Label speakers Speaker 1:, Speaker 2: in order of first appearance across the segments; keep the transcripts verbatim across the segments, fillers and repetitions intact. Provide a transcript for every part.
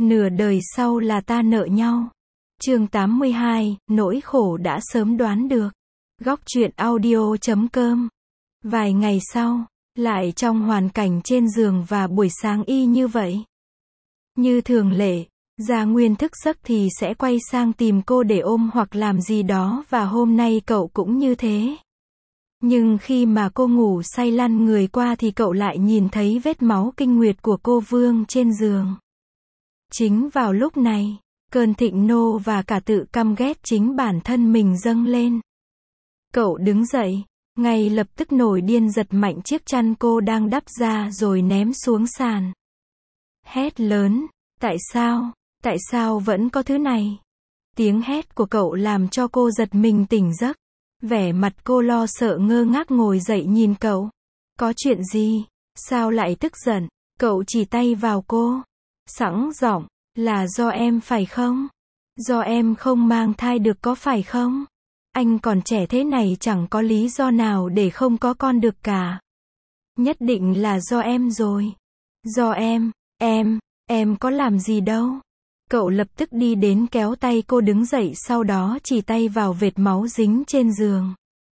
Speaker 1: Nửa đời sau là ta nợ nhau. Chương tám mươi hai, nỗi khổ đã sớm đoán được. Góc truyện audio chấm com. Vài ngày sau, lại trong hoàn cảnh trên giường và buổi sáng y như vậy. Như thường lệ, Gia Nguyên thức giấc thì sẽ quay sang tìm cô để ôm hoặc làm gì đó, và hôm nay cậu cũng như thế. Nhưng khi mà cô ngủ say lăn người qua thì cậu lại nhìn thấy vết máu kinh nguyệt của cô vương trên giường. Chính vào lúc này, cơn thịnh nộ và cả tự căm ghét chính bản thân mình dâng lên. Cậu đứng dậy, ngay lập tức nổi điên giật mạnh chiếc chăn cô đang đắp ra rồi ném xuống sàn. Hét lớn, tại sao, tại sao vẫn có thứ này? Tiếng hét của cậu làm cho cô giật mình tỉnh giấc. Vẻ mặt cô lo sợ ngơ ngác ngồi dậy nhìn cậu. Có chuyện gì? Sao lại tức giận? Cậu chỉ tay vào cô. Sẵn giọng, là do em phải không? Do em không mang thai được có phải không? Anh còn trẻ thế này chẳng có lý do nào để không có con được cả. Nhất định là do em rồi. Do em, em, em có làm gì đâu. Cậu lập tức đi đến kéo tay cô đứng dậy, sau đó chỉ tay vào vệt máu dính trên giường.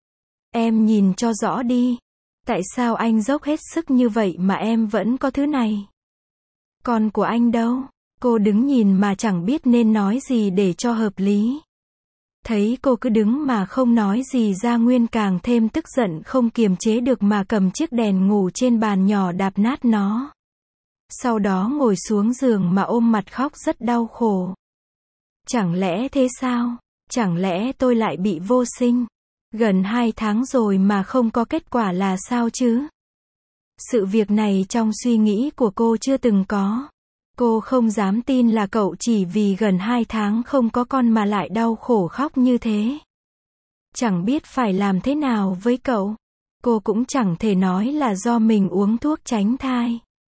Speaker 1: Em nhìn cho rõ đi. Tại sao anh dốc hết sức như vậy mà em vẫn có thứ này? Con của anh đâu? Cô đứng nhìn mà chẳng biết nên nói gì để cho hợp lý. Thấy cô cứ đứng mà không nói gì, Gia Nguyên càng thêm tức giận không kiềm chế được mà cầm chiếc đèn ngủ trên bàn nhỏ đạp nát nó. Sau đó ngồi xuống giường mà ôm mặt khóc rất đau khổ. Chẳng lẽ thế sao? Chẳng lẽ tôi lại bị vô sinh? Gần hai tháng rồi mà không có kết quả là sao chứ? Sự việc này trong suy nghĩ của cô chưa từng có. Cô không dám tin là cậu chỉ vì gần hai tháng không có con mà lại đau khổ khóc như thế. Chẳng biết phải làm thế nào với cậu. Cô cũng chẳng thể nói là do mình uống thuốc tránh thai.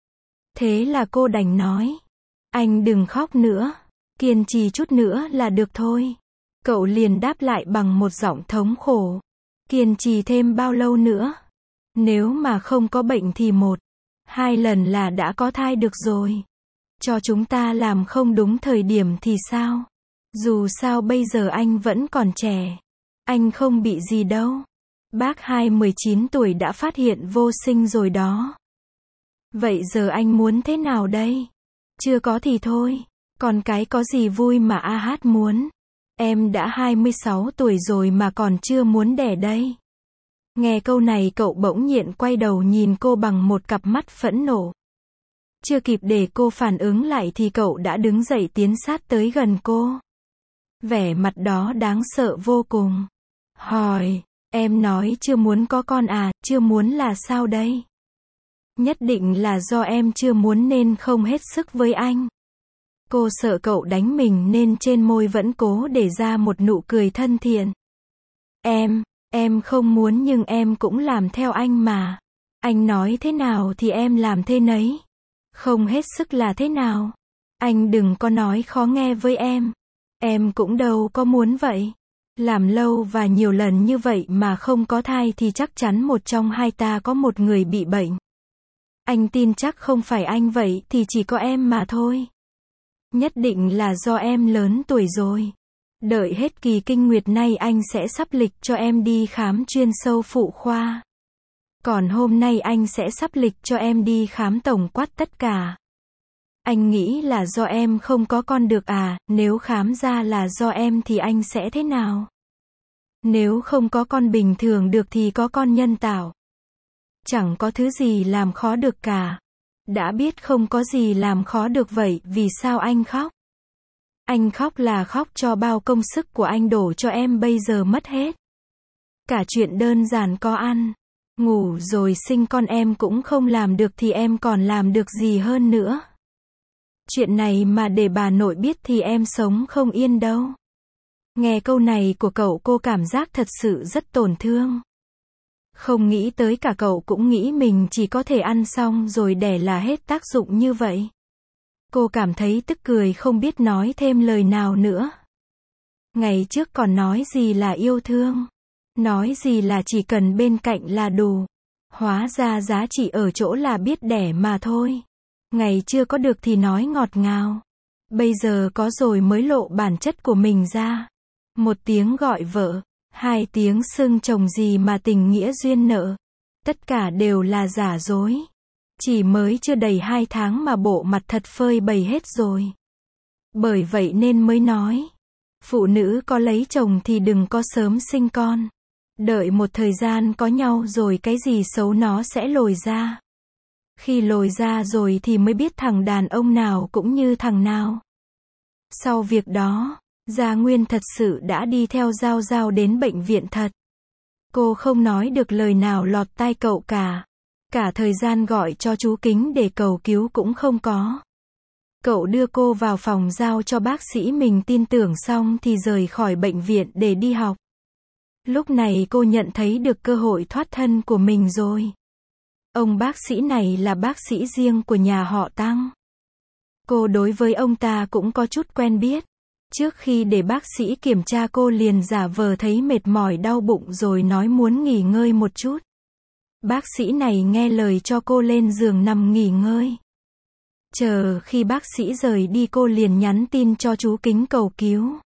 Speaker 1: Thế là cô đành nói, anh đừng khóc nữa, kiên trì chút nữa là được thôi. Cậu liền đáp lại bằng một giọng thống khổ, kiên trì thêm bao lâu nữa? Nếu mà không có bệnh thì một, hai lần là đã có thai được rồi. Cho chúng ta làm không đúng thời điểm thì sao? Dù sao bây giờ anh vẫn còn trẻ, anh không bị gì đâu. Bác hai mười chín tuổi đã phát hiện vô sinh rồi đó. Vậy giờ anh muốn thế nào đây? Chưa có thì thôi, còn cái có gì vui mà a hát muốn. Em đã hai mươi sáu tuổi rồi mà còn chưa muốn đẻ đây. Nghe câu này cậu bỗng nhiên quay đầu nhìn cô bằng một cặp mắt phẫn nộ. Chưa kịp để cô phản ứng lại thì cậu đã đứng dậy tiến sát tới gần cô. Vẻ mặt đó đáng sợ vô cùng. Hỏi, em nói chưa muốn có con à, chưa muốn là sao đây? Nhất định là do em chưa muốn nên không hết sức với anh. Cô sợ cậu đánh mình nên trên môi vẫn cố để ra một nụ cười thân thiện. Em, em không muốn nhưng em cũng làm theo anh mà. Anh nói thế nào thì em làm thế nấy. Không hết sức là thế nào? Anh đừng có nói khó nghe với em. Em cũng đâu có muốn vậy. Làm lâu và nhiều lần như vậy mà không có thai thì chắc chắn một trong hai ta có một người bị bệnh. Anh tin chắc không phải anh vậy thì chỉ có em mà thôi. Nhất định là do em lớn tuổi rồi. Đợi hết kỳ kinh nguyệt nay anh sẽ sắp lịch cho em đi khám chuyên sâu phụ khoa. Còn hôm nay anh sẽ sắp lịch cho em đi khám tổng quát tất cả. Anh nghĩ là do em không có con được à, nếu khám ra là do em thì anh sẽ thế nào? Nếu không có con bình thường được thì có con nhân tạo. Chẳng có thứ gì làm khó được cả. Đã biết không có gì làm khó được vậy, vì sao anh khóc? Anh khóc là khóc cho bao công sức của anh đổ cho em bây giờ mất hết. Cả chuyện đơn giản có ăn, ngủ rồi sinh con em cũng không làm được thì em còn làm được gì hơn nữa. Chuyện này mà để bà nội biết thì em sống không yên đâu. Nghe câu này của cậu cô cảm giác thật sự rất tổn thương. Không nghĩ tới cả cậu cũng nghĩ mình chỉ có thể ăn xong rồi đẻ là hết tác dụng như vậy. Cô cảm thấy tức cười không biết nói thêm lời nào nữa. Ngày trước còn nói gì là yêu thương. Nói gì là chỉ cần bên cạnh là đủ. Hóa ra giá trị ở chỗ là biết đẻ mà thôi. Ngày chưa có được thì nói ngọt ngào. Bây giờ có rồi mới lộ bản chất của mình ra. Một tiếng gọi vợ, hai tiếng xưng chồng gì mà tình nghĩa duyên nợ. Tất cả đều là giả dối. Chỉ mới chưa đầy hai tháng mà bộ mặt thật phơi bày hết rồi. Bởi vậy nên mới nói, phụ nữ có lấy chồng thì đừng có sớm sinh con. Đợi một thời gian có nhau rồi cái gì xấu nó sẽ lồi ra. Khi lồi ra rồi thì mới biết thằng đàn ông nào cũng như thằng nào. Sau việc đó, Gia Nguyên thật sự đã đi theo Giao Giao đến bệnh viện thật. Cô không nói được lời nào lọt tai cậu cả. Cả thời gian gọi cho chú Kính để cầu cứu cũng không có. Cậu đưa cô vào phòng giao cho bác sĩ mình tin tưởng xong thì rời khỏi bệnh viện để đi học. Lúc này cô nhận thấy được cơ hội thoát thân của mình rồi. Ông bác sĩ này là bác sĩ riêng của nhà họ Tăng. Cô đối với ông ta cũng có chút quen biết. Trước khi để bác sĩ kiểm tra cô liền giả vờ thấy mệt mỏi đau bụng rồi nói muốn nghỉ ngơi một chút. Bác sĩ này nghe lời cho cô lên giường nằm nghỉ ngơi. Chờ khi bác sĩ rời đi cô liền nhắn tin cho chú Kính cầu cứu.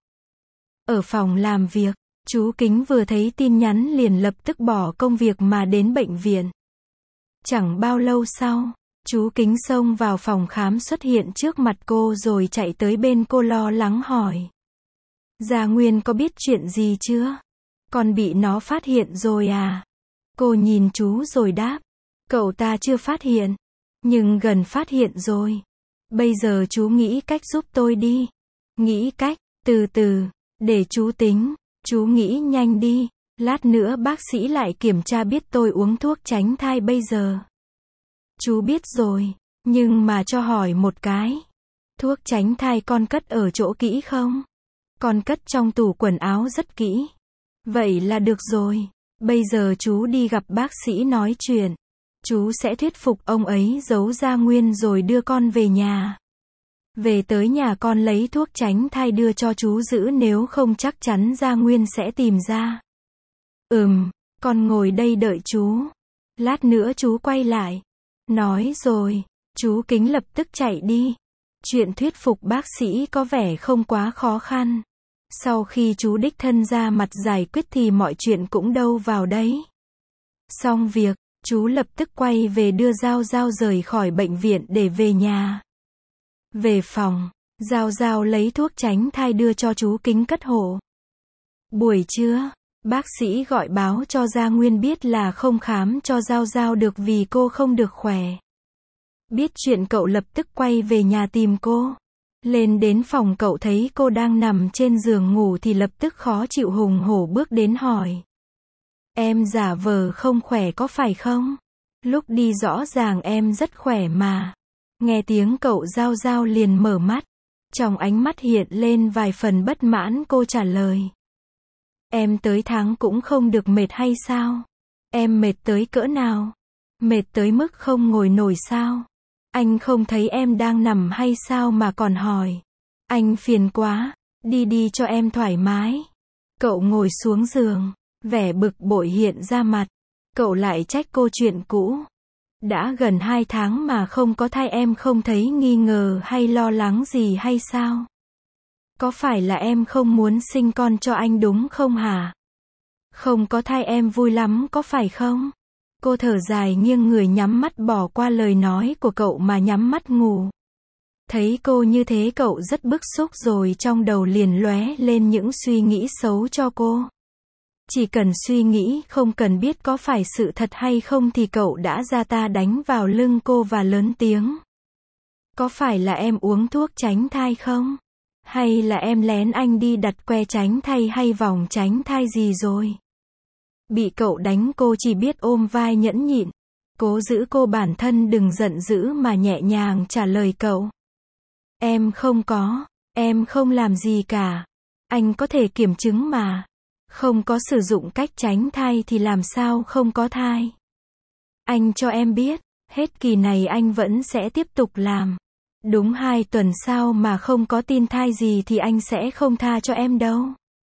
Speaker 1: Ở phòng làm việc, chú Kính vừa thấy tin nhắn liền lập tức bỏ công việc mà đến bệnh viện. Chẳng bao lâu sau, chú Kính xông vào phòng khám xuất hiện trước mặt cô rồi chạy tới bên cô lo lắng hỏi. Gia Nguyên có biết chuyện gì chưa? Con bị nó phát hiện rồi à? Cô nhìn chú rồi đáp. Cậu ta chưa phát hiện. Nhưng gần phát hiện rồi. Bây giờ chú nghĩ cách giúp tôi đi. Nghĩ cách, từ từ, để chú tính. Chú nghĩ nhanh đi. Lát nữa bác sĩ lại kiểm tra biết tôi uống thuốc tránh thai bây giờ. Chú biết rồi. Nhưng mà cho hỏi một cái. Thuốc tránh thai con cất ở chỗ kỹ không? Con cất trong tủ quần áo rất kỹ. Vậy là được rồi. Bây giờ chú đi gặp bác sĩ nói chuyện. Chú sẽ thuyết phục ông ấy giấu Gia Nguyên rồi đưa con về nhà. Về tới nhà con lấy thuốc tránh thai đưa cho chú giữ nếu không chắc chắn Gia Nguyên sẽ tìm ra. Ừm, con ngồi đây đợi chú. Lát nữa chú quay lại. Nói rồi, chú Kính lập tức chạy đi. Chuyện thuyết phục bác sĩ có vẻ không quá khó khăn. Sau khi chú đích thân ra mặt giải quyết thì mọi chuyện cũng đâu vào đấy. Xong việc, chú lập tức quay về đưa Giao Giao rời khỏi bệnh viện để về nhà. Về phòng, Giao Giao lấy thuốc tránh thai đưa cho chú Kính cất hộ. Buổi trưa, bác sĩ gọi báo cho Gia Nguyên biết là không khám cho Giao Giao được vì cô không được khỏe. Biết chuyện cậu lập tức quay về nhà tìm cô. Lên đến phòng cậu thấy cô đang nằm trên giường ngủ thì lập tức khó chịu hùng hổ bước đến hỏi. Em giả vờ không khỏe có phải không? Lúc đi rõ ràng em rất khỏe mà. Nghe tiếng cậu Giao Giao liền mở mắt. Trong ánh mắt hiện lên vài phần bất mãn cô trả lời. Em tới tháng cũng không được mệt hay sao? Em mệt tới cỡ nào? Mệt tới mức không ngồi nổi sao? Anh không thấy em đang nằm hay sao mà còn hỏi. Anh phiền quá, đi đi cho em thoải mái. Cậu ngồi xuống giường, vẻ bực bội hiện ra mặt. Cậu lại trách cô chuyện cũ. Đã gần hai tháng mà không có thai em không thấy nghi ngờ hay lo lắng gì hay sao? Có phải là em không muốn sinh con cho anh đúng không hả? Không có thai em vui lắm có phải không? Cô thở dài nghiêng người nhắm mắt bỏ qua lời nói của cậu mà nhắm mắt ngủ. Thấy cô như thế cậu rất bức xúc rồi trong đầu liền lóe lên những suy nghĩ xấu cho cô. Chỉ cần suy nghĩ không cần biết có phải sự thật hay không thì cậu đã ra ta đánh vào lưng cô và lớn tiếng. Có phải là em uống thuốc tránh thai không? Hay là em lén anh đi đặt que tránh thai hay vòng tránh thai gì rồi? Bị cậu đánh cô chỉ biết ôm vai nhẫn nhịn. Cố giữ cô bản thân đừng giận dữ mà nhẹ nhàng trả lời cậu. Em không có, em không làm gì cả. Anh có thể kiểm chứng mà. Không có sử dụng cách tránh thai thì làm sao không có thai. Anh cho em biết, hết kỳ này anh vẫn sẽ tiếp tục làm. Đúng hai tuần sau mà không có tin thai gì thì anh sẽ không tha cho em đâu.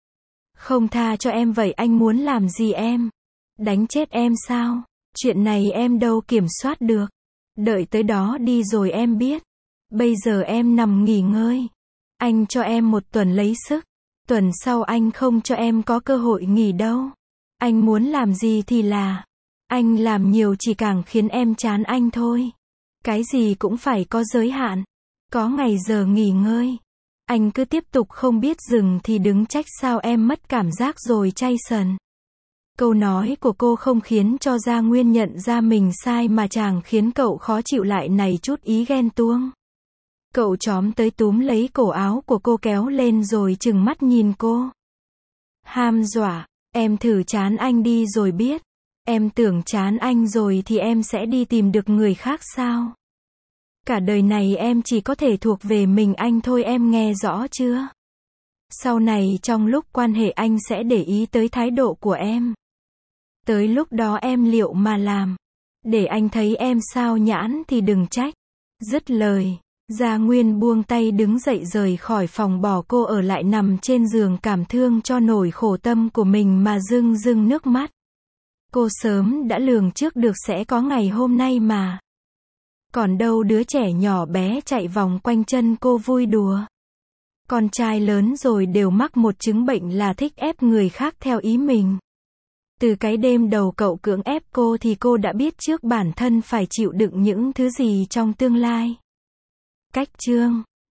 Speaker 1: Không tha cho em vậy anh muốn làm gì em? Đánh chết em sao? Chuyện này em đâu kiểm soát được. Đợi tới đó đi rồi em biết. Bây giờ em nằm nghỉ ngơi. Anh cho em một tuần lấy sức. Tuần sau anh không cho em có cơ hội nghỉ đâu. Anh muốn làm gì thì là. Anh làm nhiều chỉ càng khiến em chán anh thôi. Cái gì cũng phải có giới hạn. Có ngày giờ nghỉ ngơi. Anh cứ tiếp tục không biết dừng thì đừng trách sao em mất cảm giác rồi chay sần. Câu nói của cô không khiến cho Gia Nguyên nhận ra mình sai mà chàng khiến cậu khó chịu lại nảy chút ý ghen tuông. Cậu chóm tới túm lấy cổ áo của cô kéo lên rồi trừng mắt nhìn cô. Ham dọa, em thử chán anh đi rồi biết. Em tưởng chán anh rồi thì em sẽ đi tìm được người khác sao? Cả đời này em chỉ có thể thuộc về mình anh thôi, em nghe rõ chưa? Sau này trong lúc quan hệ anh sẽ để ý tới thái độ của em. Tới lúc đó em liệu mà làm. Để anh thấy em sao nhãn thì đừng trách. Dứt lời, Gia Nguyên buông tay đứng dậy rời khỏi phòng, bỏ cô ở lại nằm trên giường cảm thương cho nỗi khổ tâm của mình mà rưng rưng nước mắt. Cô sớm đã lường trước được sẽ có ngày hôm nay mà. Còn đâu đứa trẻ nhỏ bé chạy vòng quanh chân cô vui đùa. Con trai lớn rồi đều mắc một chứng bệnh là thích ép người khác theo ý mình. Từ cái đêm đầu cậu cưỡng ép cô thì cô đã biết trước bản thân phải chịu đựng những thứ gì trong tương lai. Cách chương